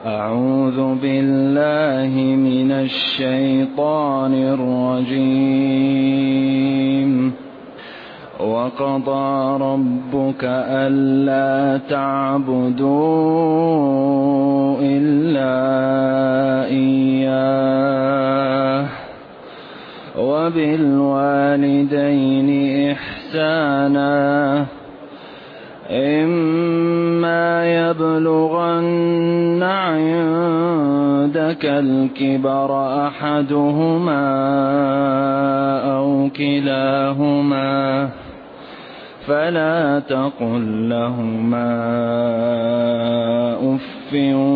أعوذ بالله من الشيطان الرجيم. وقضى ربك ألا تعبدوا إلا إياه وبالوالدين إحسانا إما يبلغن عندك الكبر أحدهما أو كلاهما فلا تقل لهما أف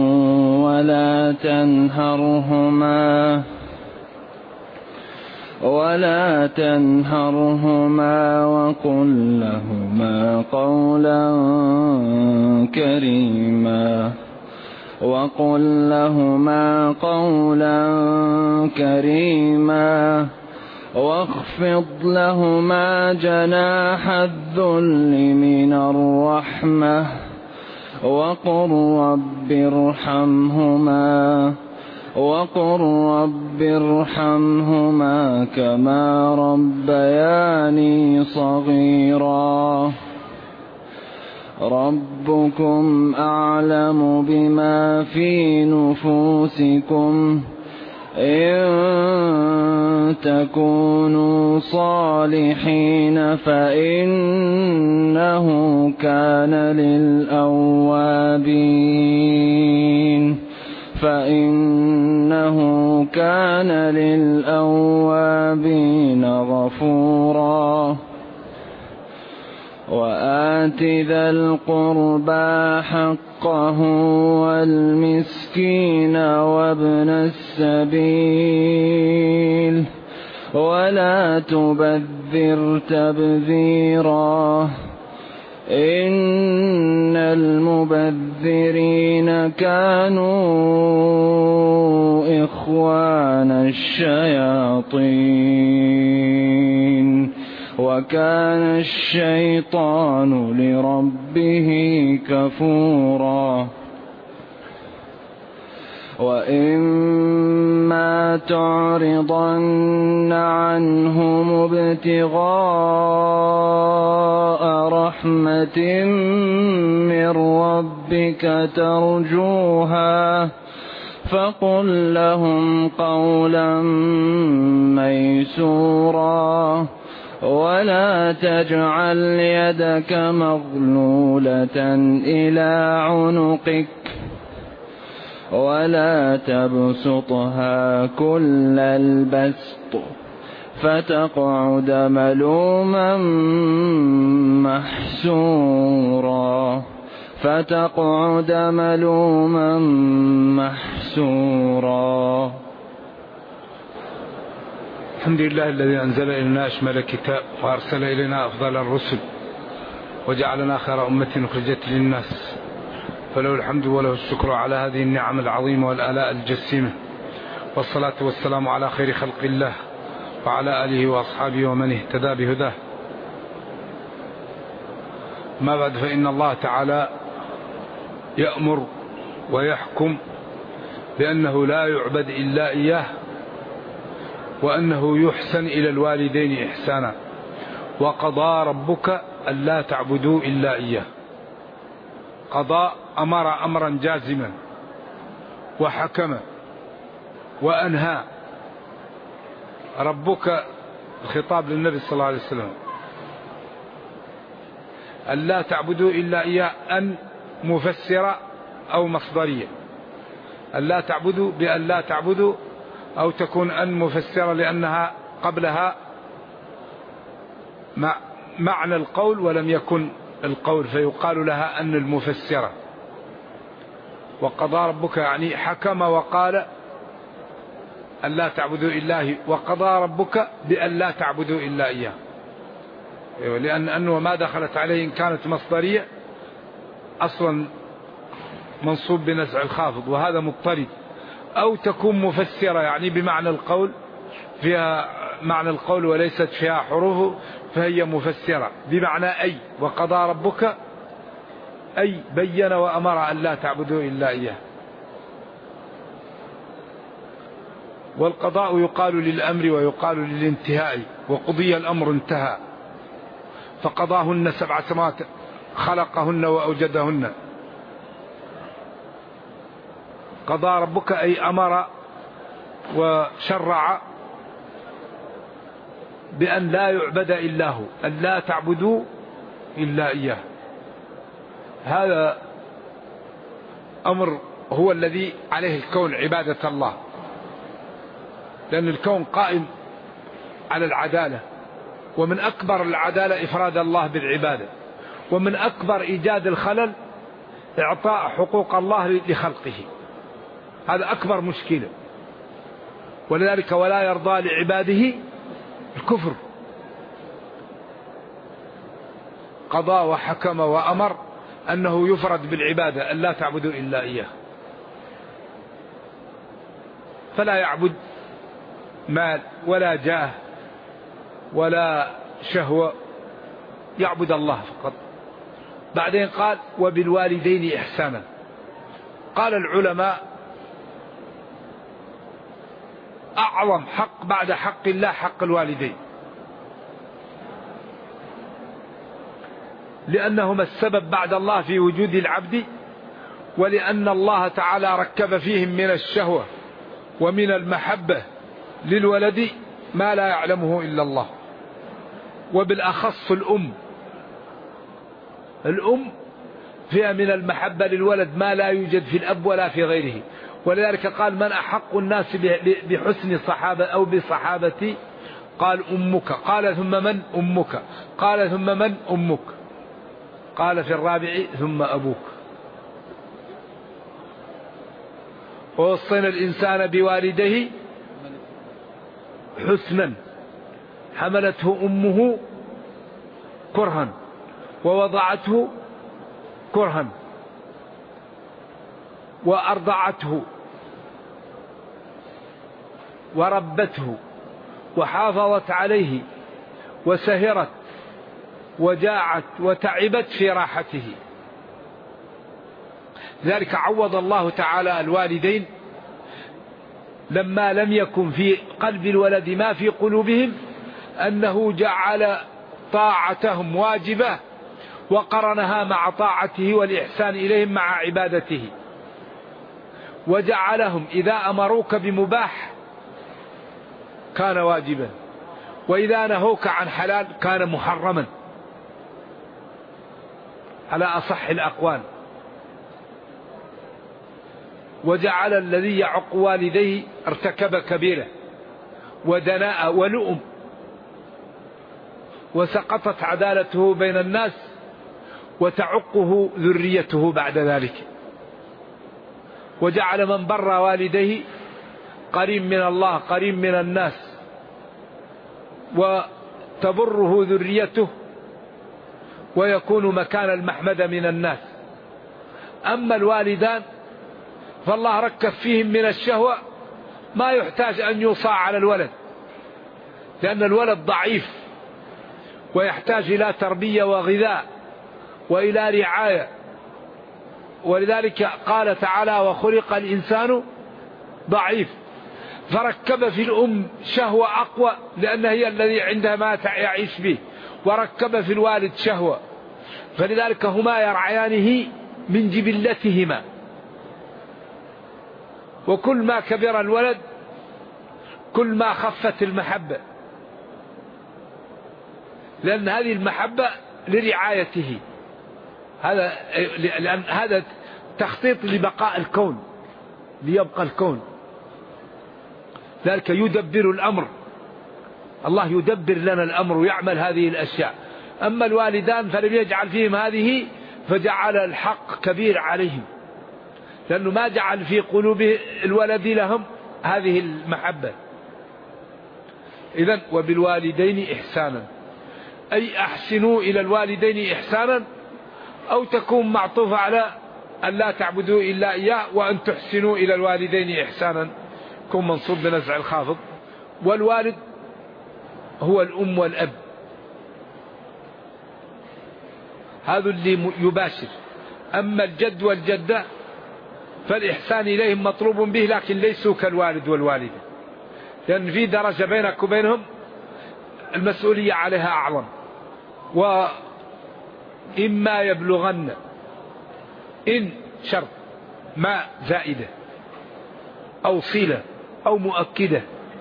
ولا تنهرهما وقل لهما قولا كريما واخفض لهما جناح الذل من الرحمة وقل رب ارحمهما كما ربياني صغيرا. ربكم أعلم بما في نفوسكم إن تكونوا صالحين فإنه كان للأوابين غفورا. وآت ذا القربى حقه والمسكين وابن السبيل ولا تبذر تبذيرا إن المبذرين كانوا إخوان الشياطين وكان الشيطان لربه كفورا. وإما تعرضن عنهم ابتغاء رحمة من ربك ترجوها فقل لهم قولا ميسورا ولا تجعل يدك مغلولة إلى عنقك ولا تبسطها كل البسط فتقعد ملوما محسورا. الحمد لله الذي أنزل إلينا أشمل الكتاب وأرسل إلينا أفضل الرسل وجعلنا خير أمة أخرجت للناس، فله الحمد وله الشكر على هذه النعم العظيمة والآلاء الجسيمة، والصلاة والسلام على خير خلق الله وعلى آله وأصحابه ومن اهتدى بهداه. ما بعد، فإن الله تعالى يأمر ويحكم بأنه لا يعبد إلا إياه، وأنه يحسن إلى الوالدين إحسانا. وقضى ربك ألا تعبدوا إلا إياه. قضى أمر أمرا جازما وحكم وأنهى. ربك الخطاب للنبي صلى الله عليه وسلم، ألا تعبدوا إلا إياه، أن مفسرة أو مصدرية. ألا تعبدوا بأن لا تعبدوا، أو تكون أن مفسرة لأنها قبلها معنى القول ولم يكن القول، فيقال لها أن المفسرة. وقضى ربك يعني حكم وقال أن لا تعبدوا إلا، وقضى ربك بأن لا تعبدوا إلا إياه، لأنه ما دخلت عليه إن كانت مصدرية أصلا منصوب بنزع الخافض، وهذا مضطرد. أو تكون مفسرة يعني بمعنى القول، فيها معنى القول وليست فيها حروفه، فهي مفسرة بمعنى أي. وقضى ربك أي بين وأمر أن لا تعبدوا إلا إياه. والقضاء يقال للأمر ويقال للانتهاء، وقضي الأمر انتهى. فقضاهن 7 سماوات، خلقهن وأوجدهن. قضى ربك أي أمر وشرع بأن لا يعبد إلا هو، أن لا تعبدوا إلا إياه. هذا أمر هو الذي عليه الكون، عبادة الله، لأن الكون قائم على العدالة، ومن أكبر العدالة إفراد الله بالعبادة، ومن أكبر إيجاد الخلل إعطاء حقوق الله لخلقه. هذا أكبر مشكلة، ولذلك ولا يرضى لعباده الكفر. قضى وحكم وأمر أنه يفرد بالعبادة، أن لا تعبدوا إلا إياه. فلا يعبد مال ولا جاه ولا شهوة، يعبد الله فقط. بعدين قال وبالوالدين إحسانا. قال العلماء أعظم حق بعد حق الله حق الوالدين، لأنهما السبب بعد الله في وجود العبد، ولأن الله تعالى ركب فيهم من الشهوة ومن المحبة للولد ما لا يعلمه إلا الله. وبالأخص الأم فيها من المحبة للولد ما لا يوجد في الأب ولا في غيره. ولذلك قال من أحق الناس بحسن صحابة أو بصحابتي؟ قال أمك. قال ثم من؟ أمك. قال ثم من؟ أمك. قال في الرابع ثم أبوك. ووصينا الإنسان بوالديه حسنا حملته أمه كرها ووضعته كرها وأرضعته وربته وحافظت عليه وسهرت وجاعت وتعبت في راحته. ذلك عوض الله تعالى الوالدين لما لم يكن في قلب الولد ما في قلوبهم، أنه جعل طاعتهم واجبة وقرنها مع طاعته والإحسان إليهم مع عبادته، وجعلهم إذا أمروك بمباح كان واجبا، وإذا نهوك عن حلال كان محرما على أصح الأقوال. وجعل الذي يعق والديه ارتكب كبيرة ودناء ولؤم، وسقطت عدالته بين الناس وتعقه ذريته بعد ذلك. وجعل من بر والديه قريب من الله قريب من الناس وتبره ذريته ويكون مكان المحمد من الناس. أما الوالدان فالله ركب فيهم من الشهوة ما يحتاج أن يوصى على الولد، لأن الولد ضعيف ويحتاج إلى تربية وغذاء وإلى رعاية. ولذلك قال تعالى وخلق الإنسان ضعيف، فركب في الأم شهوة أقوى لأن هي الذي عندها ما يعيش به، وركب في الوالد شهوة، فلذلك هما يرعيانه من جبلتهما. وكل ما كبر الولد كل ما خفت المحبة، لأن هذه المحبة لرعايته، لأن هذا تخطيط لبقاء الكون، ليبقى الكون. ذلك يدبر الأمر، الله يدبر لنا الأمر ويعمل هذه الأشياء. أما الوالدان فلم يجعل فيهم هذه، فجعل الحق كبير عليهم، لأنه ما جعل في قلوب الولد لهم هذه المحبة. إذن وبالوالدين إحسانا، أي أحسنوا إلى الوالدين إحسانا، أو تكون معطوفة على أن لا تعبدوا إلا إياه، وأن تحسنوا إلى الوالدين إحسانا كن منصوب بنزع الخافض. والوالد هو الأم والأب، هذا اللي يباشر. أما الجد والجدة فالإحسان إليهم مطلوب به، لكن ليسوا كالوالد والوالدة، لأن في درجة بينك وبينهم المسؤولية عليها أعظم. وإما يبلغن، إن شرط ما زائدة أو صلة أو مؤكدة،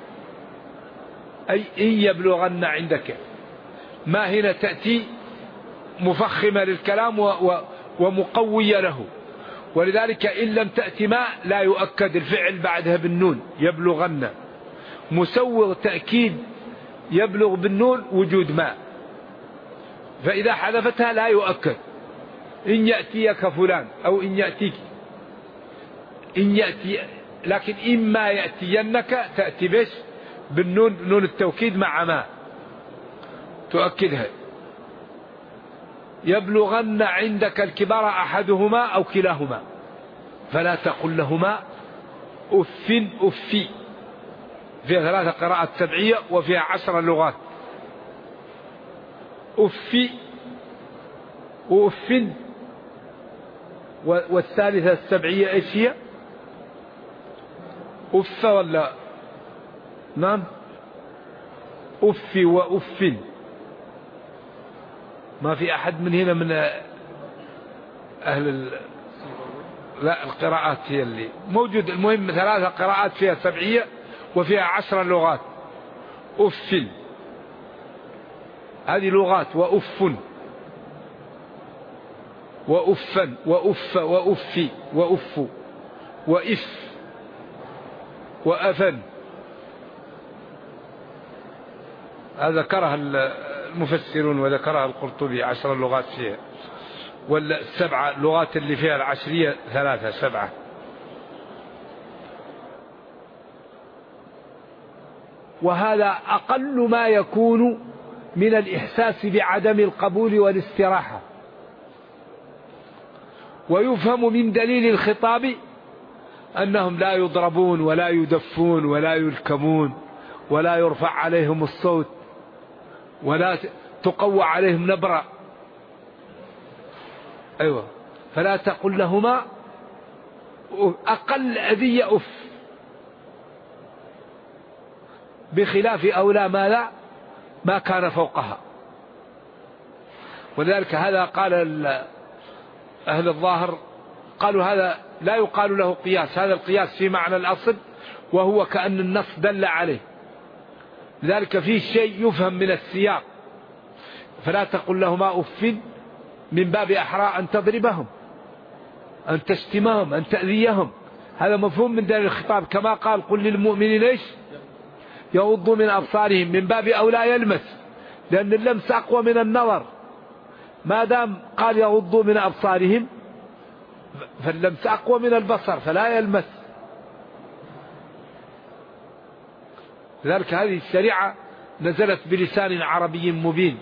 أي إن يبلغن عندك، ما هنا تأتي مفخمة للكلام ومقوية له، ولذلك إن لم تأتي ما لا يؤكد الفعل بعدها بالنون يبلغن. مسوغ تأكيد يبلغ بالنون وجود ما، فإذا حذفتها لا يؤكد. إن يأتيك فلان أو إن يأتيك، إن يأتي، لكن إما يأتينك تأتي بش بالنون، نون التوكيد مع ما تؤكدها. يبلغن عندك الكبار أحدهما أو كلاهما فلا تقل لهما أف أفي. فيها 3 قراءات سبعية وفيها 10 لغات. أفي وأف، والثالثة السبعية إيش هي؟ أف ولا نعم أفي وأف. ما في أحد من هنا من أهل لا، القراءات هي اللي موجود. المهم 3 قراءات فيها سبعية وفيها 10 لغات. أف هذه لغات، وأف وأفا وأف وأفي وأف وإف وأفن. هذا ذكرها المفسرون وذكرها القرطبي 10 لغات فيها، ولا 7 لغات اللي فيها العشرية 3 7. وهذا أقل ما يكون من الإحساس بعدم القبول والاستراحة. ويفهم من دليل الخطاب أنهم لا يضربون ولا يدفون ولا يلكمون ولا يرفع عليهم الصوت ولا تقوى عليهم نبرة. أيوة، فلا تقل لهما أقل أذية أف، بخلاف أولى ما لا ما كان فوقها. ولذلك هذا قال أهل الظاهر قالوا هذا لا يقال له قياس، هذا القياس في معنى الأصل وهو كأن النص دل عليه. لذلك فيه شيء يفهم من السياق. فلا تقل لهما أف من باب أحرى أن تضربهم، أن تشتمهم، أن تأذيهم. هذا مفهوم من دليل الخطاب، كما قال قل للمؤمنين إيش يغضوا من أبصارهم، من باب أولى يلمس، لأن اللمس أقوى من النظر. ما دام قال يغضوا من أبصارهم فاللمس أقوى من البصر فلا يلمس. لذلك هذه الشريعة نزلت بلسان عربي مبين.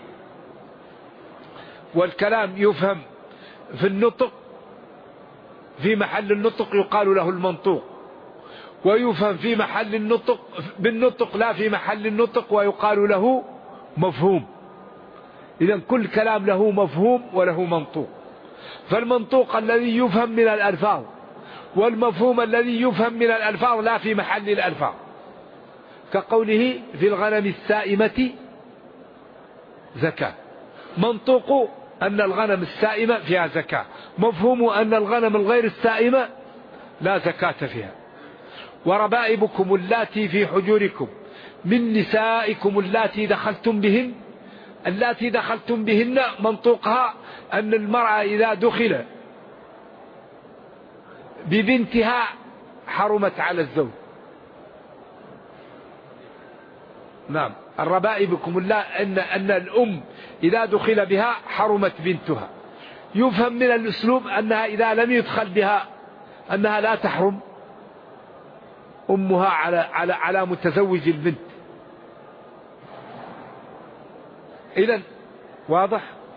والكلام يفهم في النطق، في محل النطق يقال له المنطوق، ويفهم في محل النطق بالنطق لا في محل النطق ويقال له مفهوم. إذن كل كلام له مفهوم وله منطوق. فالمنطوق الذي يفهم من الألفاظ والمفهوم الذي يفهم من الألفاظ لا في محل الألفاظ، كقوله في الغنم السائمة زكاة. منطوق أن الغنم السائمة فيها زكاة، مفهوم أن الغنم الغير السائمة لا زكاة فيها. وربائبكم اللاتي في حجوركم من نسائكم اللاتي دخلتم بهن. اللاتي دخلتم بهن منطوقها أن المرأة إذا دخل ببنتها حرمت على الزوج. نعم، الربائبكم أن الأم إذا دخل بها حرمت بنتها. يفهم من الأسلوب أنها إذا لم يدخل بها أنها لا تحرم أمها على متزوج البنت. إذن واضح؟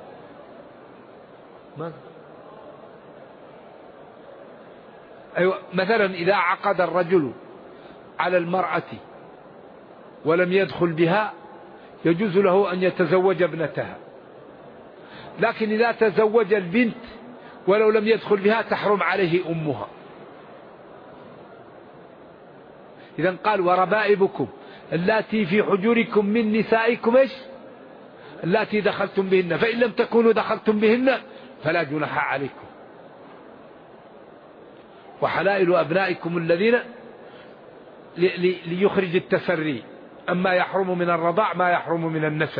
أيوة، مثلا إذا عقد الرجل على المرأة ولم يدخل بها يجوز له أن يتزوج ابنتها، لكن إذا تزوج البنت ولو لم يدخل بها تحرم عليه أمها. إذن قال وربائبكم اللاتي في حجوركم من نسائكم إيش؟ اللاتي دخلتم بهن، فإن لم تكونوا دخلتم بهن فلا جناح عليكم. وحلائل أبنائكم الذين ليخرج التسري، أما يحرم من الرضاع ما يحرم من النسب.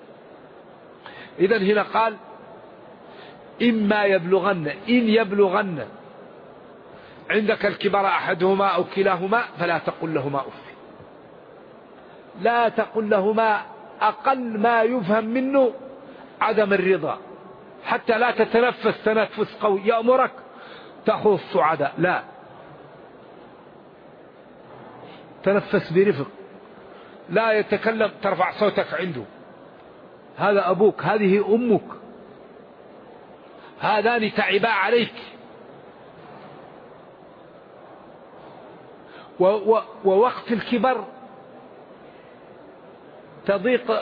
إذن هنا قال إما يبلغن، إن يبلغن عندك الكبر أحدهما أو كلاهما فلا تقل لهما أف. لا تقل لهما، أقل ما يفهم منه عدم الرضا، حتى لا تتنفس تنفس قوي يأمرك تأخذ الصعداء، لا، تنفس برفق، لا يتكلم ترفع صوتك عنده، هذا أبوك، هذه أمك، هذان تعبا عليك. ووقت الكبر تضيق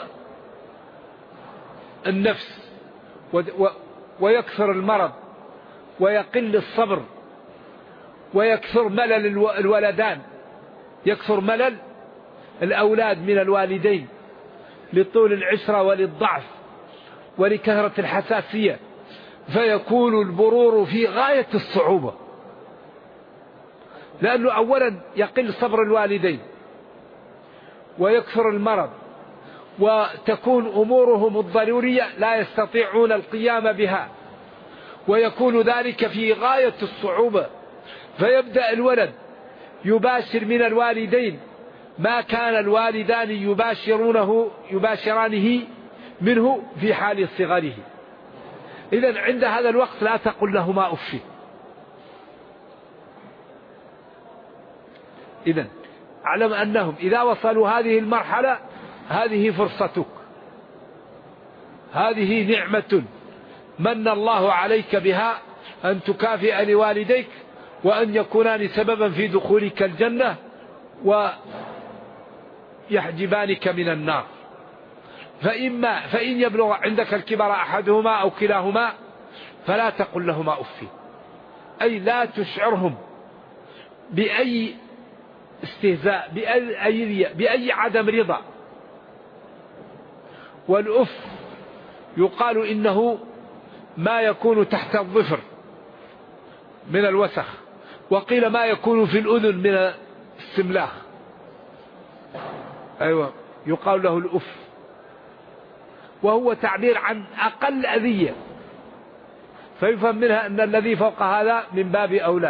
النفس ويكثر المرض ويقل الصبر ويكثر ملل الولدان، يكثر ملل الأولاد من الوالدين لطول العشرة وللضعف ولكثرة الحساسية، فيكون البرور في غاية الصعوبة، لأنه أولا يقل صبر الوالدين ويكثر المرض، وتكون أمورهم الضرورية لا يستطيعون القيام بها، ويكون ذلك في غاية الصعوبة، فيبدأ الولد يباشر من الوالدين ما كان الوالدان يباشرانه منه في حال صغره. إذن عند هذا الوقت لا تقل لهما أف. إذن أعلم أنهم إذا وصلوا هذه المرحلة هذه فرصتك، هذه نعمة من الله عليك بها أن تكافئ لوالديك وأن يكونان سببا في دخولك الجنة ويحجبانك من النار. فإن يبلغ عندك الكبر أحدهما أو كلاهما فلا تقل لهما أف، أي لا تشعرهم بأي استهزاء، بأي عدم رضا. والأف يقال إنه ما يكون تحت الظفر من الوسخ، وقيل ما يكون في الأذن من السملاخ، أيوة يقال له الأف، وهو تعبير عن أقل أذية، فيفهم منها أن الذي فوق هذا من باب أولى.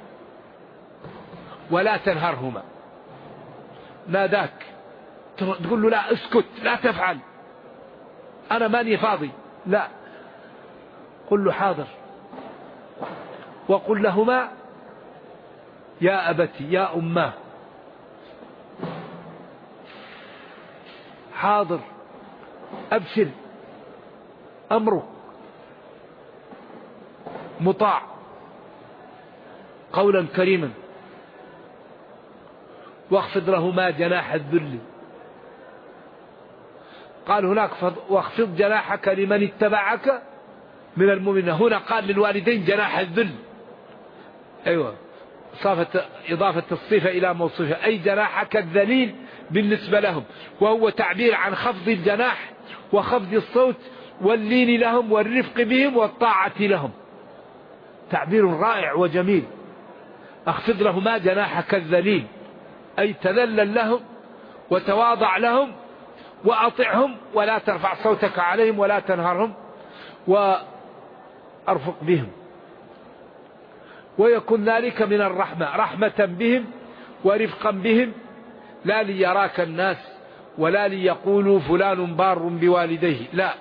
ولا تنهرهما، ناداك تقول له لا اسكت لا تفعل أنا ماني فاضي، لا، قل له حاضر، وقل لهما يا أبتي يا أماه، حاضر أبشر أمرك مطاع، قولا كريما. واخفض لهما جناح الذل، قال هناك واخفض جناحك لمن اتبعك من المؤمنين، هنا قال للوالدين جناح الذل، أيوة إضافة الصفة إلى موصوفها، أي جناحك الذليل بالنسبة لهم، وهو تعبير عن خفض الجناح وخفض الصوت واللين لهم والرفق بهم والطاعة لهم، تعبير رائع وجميل. اخفض لهما جناحك الذليل، أي تذلل لهم وتواضع لهم وأطعهم، ولا ترفع صوتك عليهم ولا تنهرهم، وأرفق بهم. ويكون ذلك من الرحمة، رحمة بهم ورفقا بهم، لا ليراك الناس ولا ليقولوا فلان بار بوالديه، لا،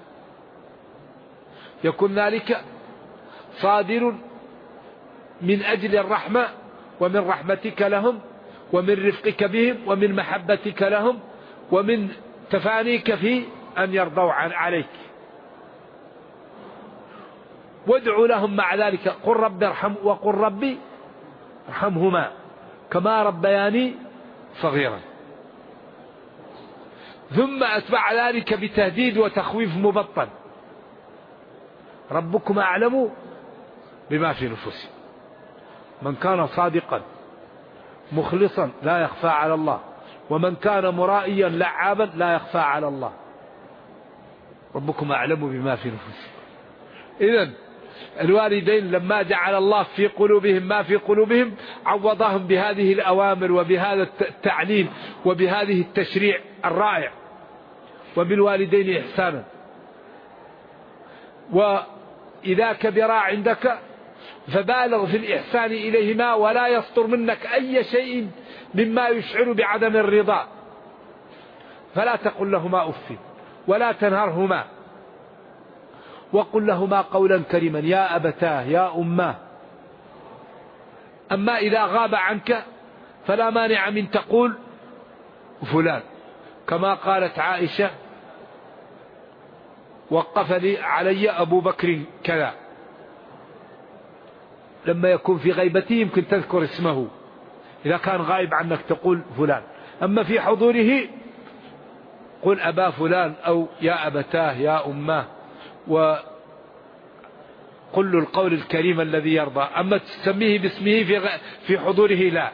يكون ذلك صادر من أجل الرحمة ومن رحمتك لهم ومن رفقك بهم ومن محبتك لهم ومن تفانيك في أن يرضوا عليك. وادعوا لهم مع ذلك، قل رب ارحم وقل ربي ارحمهما كما ربياني صغيرا. ثم أتبع ذلك بتهديد وتخويف مبطن، ربكم أعلم بما في نفوسهم، من كان صادقا مخلصا لا يخفى على الله ومن كان مرائيا لعابا لا يخفى على الله. ربكم أعلم بما في نفوسكم. إذن الوالدين لما جعل الله في قلوبهم ما في قلوبهم عوضهم بهذه الأوامر وبهذا التعليم وبهذه التشريع الرائع. وبالوالدين إحسانا، وإذا كبرا عندك فبالغ في الإحسان إليهما ولا يصدر منك أي شيء مما يشعر بعدم الرضا، فلا تقل لهما أف ولا تنهرهما، وقل لهما قولا كريما يا أبتاه يا أماه. أما إذا غاب عنك فلا مانع من تقول فلان، كما قالت عائشة وقف لي علي أبو بكر كذا. لما يكون في غيبته يمكن تذكر اسمه، إذا كان غائب عنك تقول فلان، أما في حضوره قل أبا فلان أو يا أبتاه يا أماه، وقل له القول الكريم الذي يرضى. أما تسميه باسمه في حضوره لا.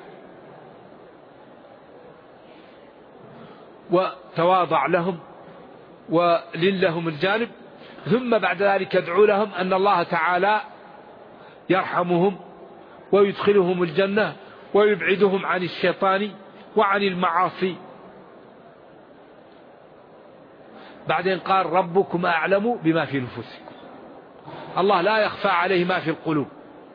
وتواضع لهم ولن لهم الجانب، ثم بعد ذلك ادعو لهم أن الله تعالى يرحمهم ويدخلهم الجنة ويبعدهم عن الشيطان وعن المعاصي. بعدين قال ربكم أعلم بما في نفوسكم. الله لا يخفى عليه ما في القلوب.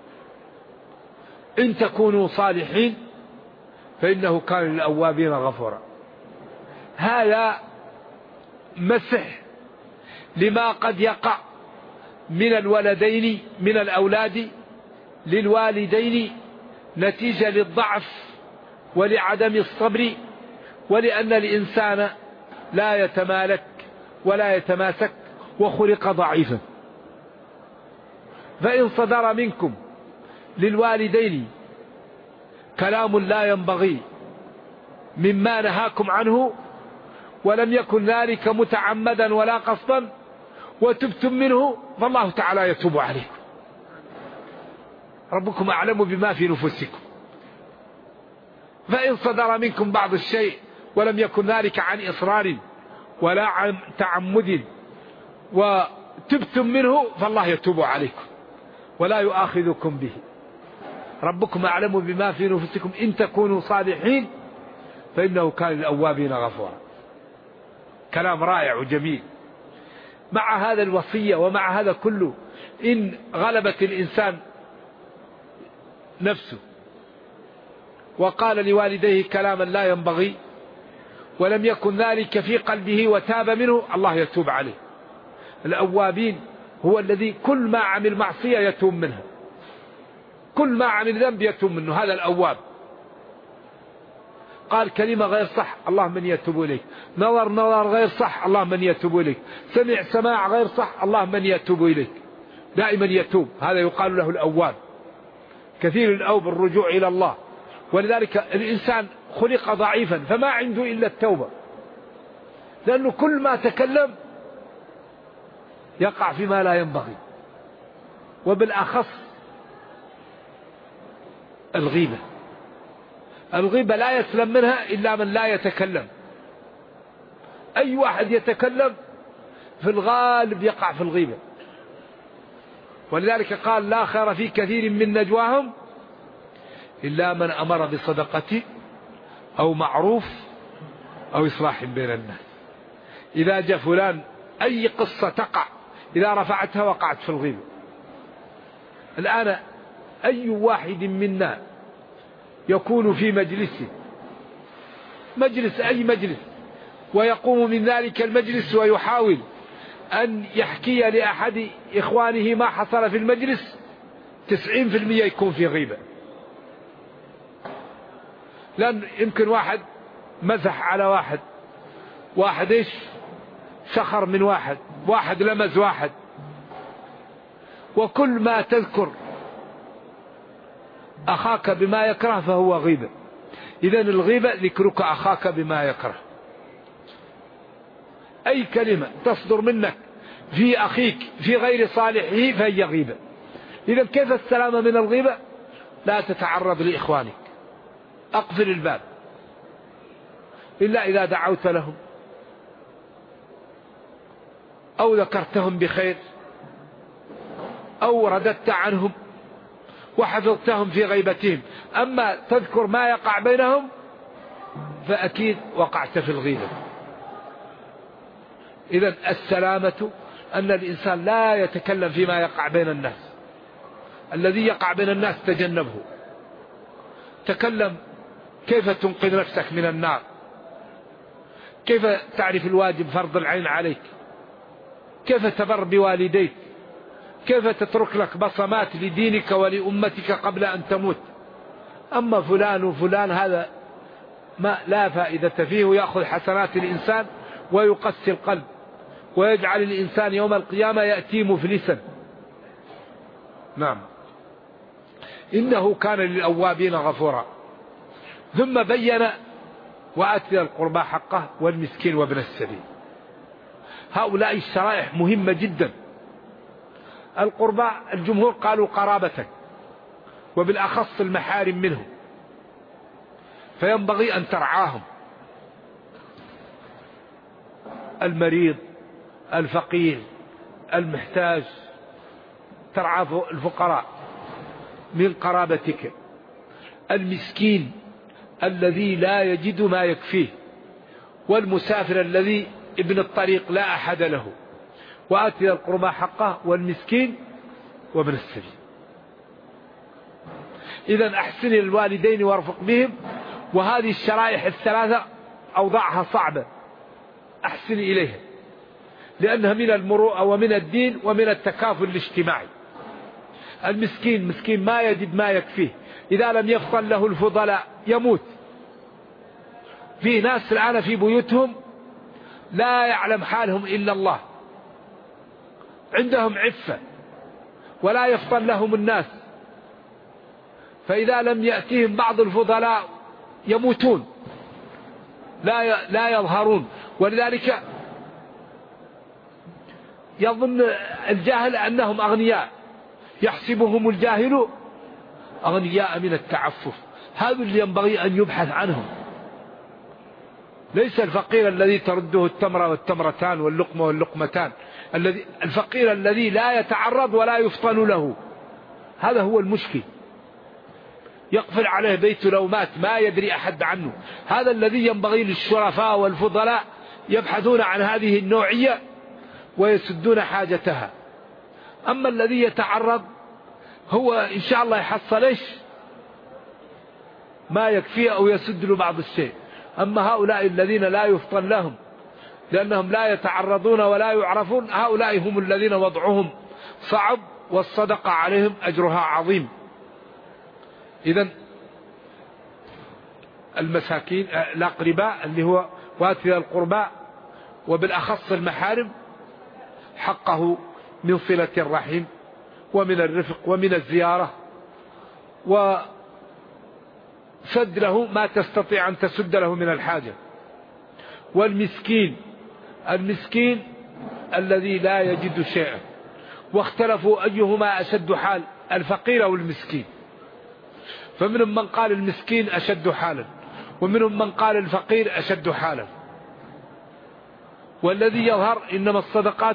إن تكونوا صالحين فإنه كان للأوابين غفورا. هذا مسح لما قد يقع من الولدين من الأولاد للوالدين نتيجة للضعف ولعدم الصبر، ولأن الإنسان لا يتمالك ولا يتماسك وخلق ضعيفا. فإن صدر منكم للوالدين كلام لا ينبغي مما نهاكم عنه ولم يكن ذلك متعمدا ولا قصدا وتبتم منه فالله تعالى يتوب عليكم. ربكم أعلم بما في نفوسكم. فإن صدر منكم بعض الشيء ولم يكن ذلك عن إصرار ولا عن تعمد وتبتم منه فالله يتوب عليكم ولا يؤاخذكم به. ربكم أعلم بما في نفوسكم إن تكونوا صالحين فإنه كان للأوابين غفورا. كلام رائع وجميل. مع هذا الوصية ومع هذا كله إن غلبت الإنسان نفسه وقال لوالديه كلاما لا ينبغي ولم يكن ذلك في قلبه وتاب منه الله يتوب عليه. الأوابين هو الذي كل ما عمل معصية يتوب منها، كل ما عمل ذنب يتوب منه، هذا الأواب. قال كلمة غير صح اللهم من يتوب إليك، نظر غير صح اللهم من يتوب إليك، سماع غير صح اللهم من يتوب إليك، دائما يتوب. هذا يقال له الأواب، كثير الأوب الرجوع إلى الله. ولذلك الإنسان خلق ضعيفا فما عنده إلا التوبة، لأنه كل ما تكلم يقع فيما لا ينبغي، وبالأخص الغيبة. الغيبة لا يسلم منها إلا من لا يتكلم. أي واحد يتكلم في الغالب يقع في الغيبة. ولذلك قال لا خير في كثير من نجواهم إلا من أمر بصدقة أو معروف أو إصلاح بين الناس. إذا جاء فلان أي قصة تقع إذا رفعتها وقعت في الغيبة. الآن أي واحد منا يكون في مجلس أي مجلس ويقوم من ذلك المجلس ويحاول أن يحكي لأحد إخوانه ما حصل في المجلس 90% يكون في غيبة. لأن يمكن واحد مزح على واحد إيش سخر من واحد لمز واحد، وكل ما تذكر أخاك بما يكره فهو غيبة. إذن الغيبة ذكرك أخاك بما يكره. أي كلمة تصدر منك في أخيك في غير صالحه فهي غيبة. إذن كيف السلامة من الغيبة؟ لا تتعرض لإخوانك، أقفل الباب. إلا إذا دعوت لهم أو ذكرتهم بخير أو رددت عنهم وحفظتهم في غيبتهم. أما تذكر ما يقع بينهم فأكيد وقعت في الغيبة. إذن السلامة أن الإنسان لا يتكلم فيما يقع بين الناس. الذي يقع بين الناس تجنبه. تكلم كيف تنقذ نفسك من النار، كيف تعرف الواجب فرض العين عليك، كيف تبر بوالديك، كيف تترك لك بصمات لدينك ولأمتك قبل أن تموت. أما فلان وفلان هذا ما لا فائدة فيه، ويأخذ حسنات الإنسان ويقسي القلب ويجعل الإنسان يوم القيامة يأتي مفلسا. نعم. إنه كان للأوابين غفورا. ثم بين وآت ذي القربى حقه والمسكين وابن السبيل. هؤلاء الشرائح مهمة جدا. القربى الجمهور قالوا قرابتك، وبالأخص المحارم منهم، فينبغي أن ترعاهم. المريض، الفقير، المحتاج، ترعى الفقراء من قرابتك. المسكين الذي لا يجد ما يكفيه، والمسافر الذي ابن الطريق لا أحد له. وآتي القربى حقه والمسكين وابن السبيل. إذن أحسن الوالدين وارفق بهم. وهذه الشرائح الثلاثة أوضاعها صعبة، أحسن إليها، لأنها من المروءة ومن الدين ومن التكافل الاجتماعي. المسكين مسكين ما يجد ما يكفيه، إذا لم يفضل له الفضلاء يموت. في ناس الآن في بيوتهم لا يعلم حالهم إلا الله، عندهم عفة ولا يفضل لهم الناس، فإذا لم يأتيهم بعض الفضلاء يموتون، لا يظهرون. ولذلك يظن الجاهل أنهم أغنياء، يحسبهم الجاهل أغنياء من التعفف. هذا اللي ينبغي أن يبحث عنهم. ليس الفقير الذي ترده التمرة والتمرتان واللقمة واللقمتان، الفقير الذي لا يتعرض ولا يفطن له، هذا هو المشكل. يقفل عليه بيته لو مات ما يدري أحد عنه. هذا الذي ينبغي للشرفاء والفضلاء يبحثون عن هذه النوعية ويسدون حاجتها. أما الذي يتعرض هو إن شاء الله يحصل إيش ما يكفيه أو يسد له بعض الشيء. أما هؤلاء الذين لا يفطن لهم لأنهم لا يتعرضون ولا يعرفون، هؤلاء هم الذين وضعهم صعب والصدقة عليهم أجرها عظيم. إذن المساكين الأقرباء اللي هو وآتي القربى وبالأخص المحارم حقه من صلة الرحم ومن الرفق ومن الزيارة، وسد له ما تستطيع أن تسد له من الحاجة. والمسكين المسكين الذي لا يجد شيئا، واختلفوا أيهما أشد حال، الفقير أو المسكين. فمنهم من قال المسكين أشد حالا، ومنهم من قال الفقير أشد حالا. والذي يظهر إنما الصدقات،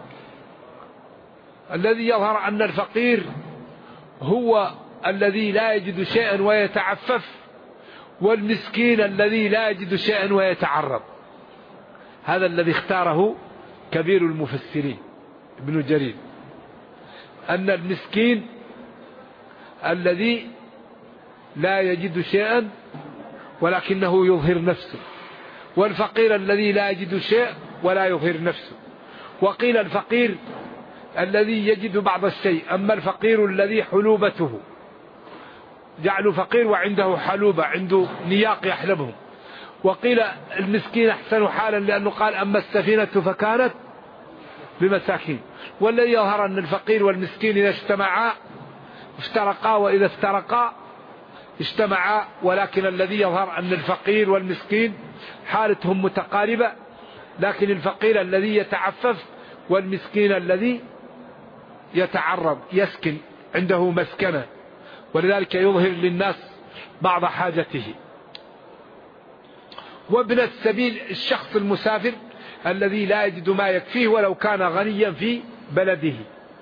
الذي يظهر أن الفقير هو الذي لا يجد شيئا ويتعفف، والمسكين الذي لا يجد شيئا ويتعرض. هذا الذي اختاره كبير المفسرين ابن جرير، أن المسكين الذي لا يجد شيئا ولكنه يظهر نفسه، والفقير الذي لا يجد شيء ولا يظهر نفسه. وقيل الفقير الذي يجد بعض الشيء، أما الفقير الذي حلوبته، جعله فقير وعنده حلوبة، عنده نياق يحلبهم. وقيل المسكين أحسن حالا، لأنه قال أما السفينة فكانت بمساكين. والذي يظهر أن الفقير والمسكين إذا اجتمعا افترقا، وإذا افترقا اجتمعا، ولكن الذي يظهر أن الفقير والمسكين حالتهم متقاربة، لكن الفقير الذي يتعفف والمسكين الذي يتعرض يسكن عنده مسكنة، ولذلك يظهر للناس بعض حاجته. وابن السبيل الشخص المسافر الذي لا يجد ما يكفيه ولو كان غنيا في بلده.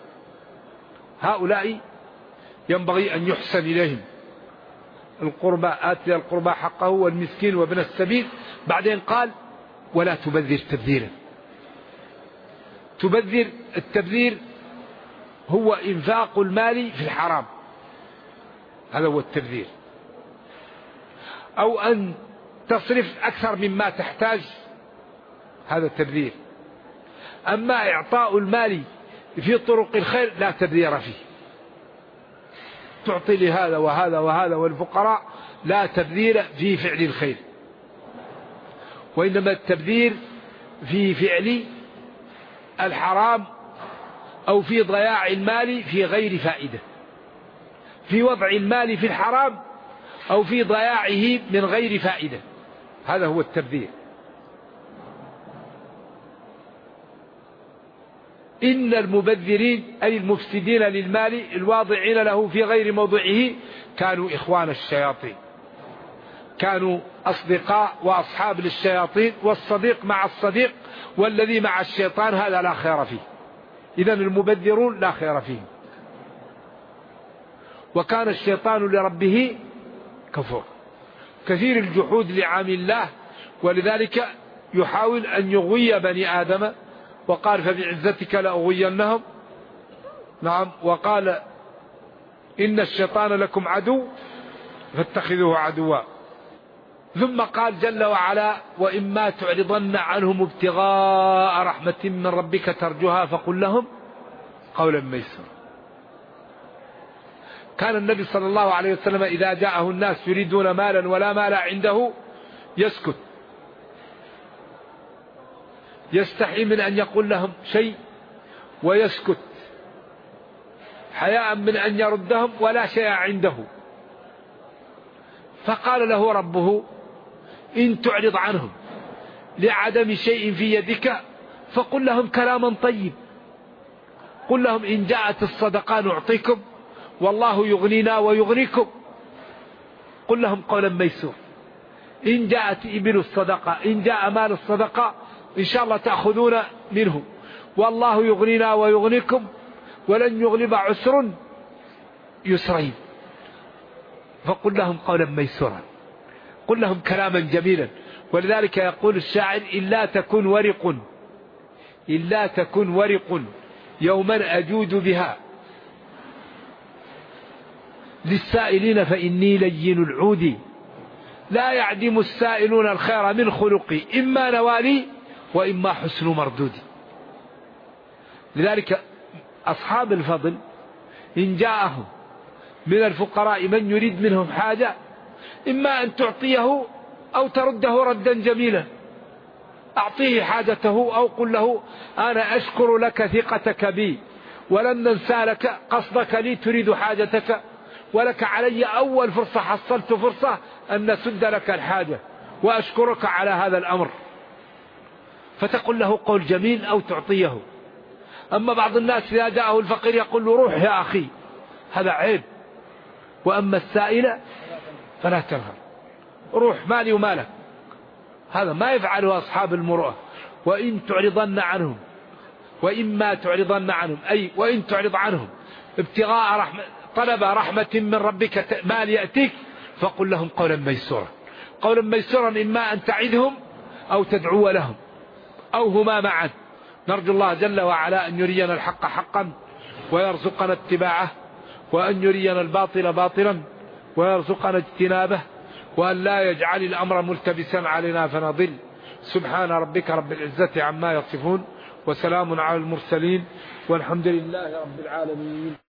هؤلاء ينبغي أن يحسن إليهم. القربى آتي القربى حقه والمسكين وابن السبيل. بعدين قال ولا تبذر تبذيرا. التبذير هو إنفاق المال في الحرام، هذا هو التبذير، أو أن تصرف أكثر مما تحتاج، هذا التبذير. أما إعطاء المال في طرق الخير لا تبذير فيه، تعطي لهذا وهذا وهذا والفقراء، لا تبذير في فعل الخير، وإنما التبذير في فعل الحرام أو في ضياع المال في غير فائدة، في وضع المال في الحرام أو في ضياعه من غير فائدة، هذا هو التبذير. إن المبذرين أي المفسدين للمال الواضعين له في غير موضعه كانوا إخوان الشياطين، كانوا أصدقاء وأصحاب للشياطين، والصديق مع الصديق والذي مع الشيطان هذا لا خير فيه. إذن المبذرون لا خير فيهم. وكان الشيطان لربه كفور، كثير الجحود لعام الله، ولذلك يحاول أن يغوي بني آدم، وقال فبعزتك لأغوينهم. نعم، وقال إن الشيطان لكم عدو فاتخذوه عدوا. ثم قال جل وعلا وإما تعرضن عنهم ابتغاء رحمة من ربك ترجوها فقل لهم قولا ميسرا. كان النبي صلى الله عليه وسلم إذا جاءه الناس يريدون مالا ولا مال عنده يسكت، يستحي من أن يقول لهم شيء ويسكت، حياء من أن يردهم ولا شيء عنده. فقال له ربه إن تعرض عنهم لعدم شيء في يدك فقل لهم كلاما طيب، قل لهم إن جاءت الصدقة نعطيكم والله يغنينا ويغنيكم، قل لهم قولا ميسور. إن جاءت إبل الصدقة، إن جاء مال الصدقة إن شاء الله تأخذون منه، والله يغنينا ويغنيكم ولن يغلب عسر يسرين، فقل لهم قولا ميسورا، قل لهم كلاما جميلا. ولذلك يقول الشاعر إلا تكن ورق يوما أجود بها للسائلين فإني لين العود، لا يعدم السائلون الخير من خلقي إما نوالي وإما حسن مردودي. لذلك أصحاب الفضل إن جاءهم من الفقراء من يريد منهم حاجة إما أن تعطيه أو ترده ردا جميلا، أعطيه حاجته أو قل له أنا أشكر لك ثقتك بي ولن ننسى لك قصدك لي تريد حاجتك، ولك علي أول فرصة حصلت فرصة أن نسد لك الحاجة وأشكرك على هذا الأمر، فتقول له قول جميل أو تعطيه. أما بعض الناس إذا جاءه الفقير يقول له روح يا أخي، هذا عيب. وأما السائل فلا تنهر، روح مالي ومالك، هذا ما يفعله أصحاب المروءة. وإن تعرضن عنهم، وإما تعرضن عنهم أي وإن تعرض عنهم ابتغاء رحمة، طلب رحمة من ربك مال يأتيك، فقل لهم قولا ميسورا. قولا ميسورا إما أن تعدهم أو تدعو لهم أو هما معا. نرجو الله جل وعلا أن يرينا الحق حقا ويرزقنا اتباعه، وأن يرينا الباطل باطلا ويرزقنا اجتنابه، وأن لا يجعل الأمر ملتبسا علينا فنضل. سبحان ربك رب العزة عما يصفون وسلام على المرسلين والحمد لله رب العالمين.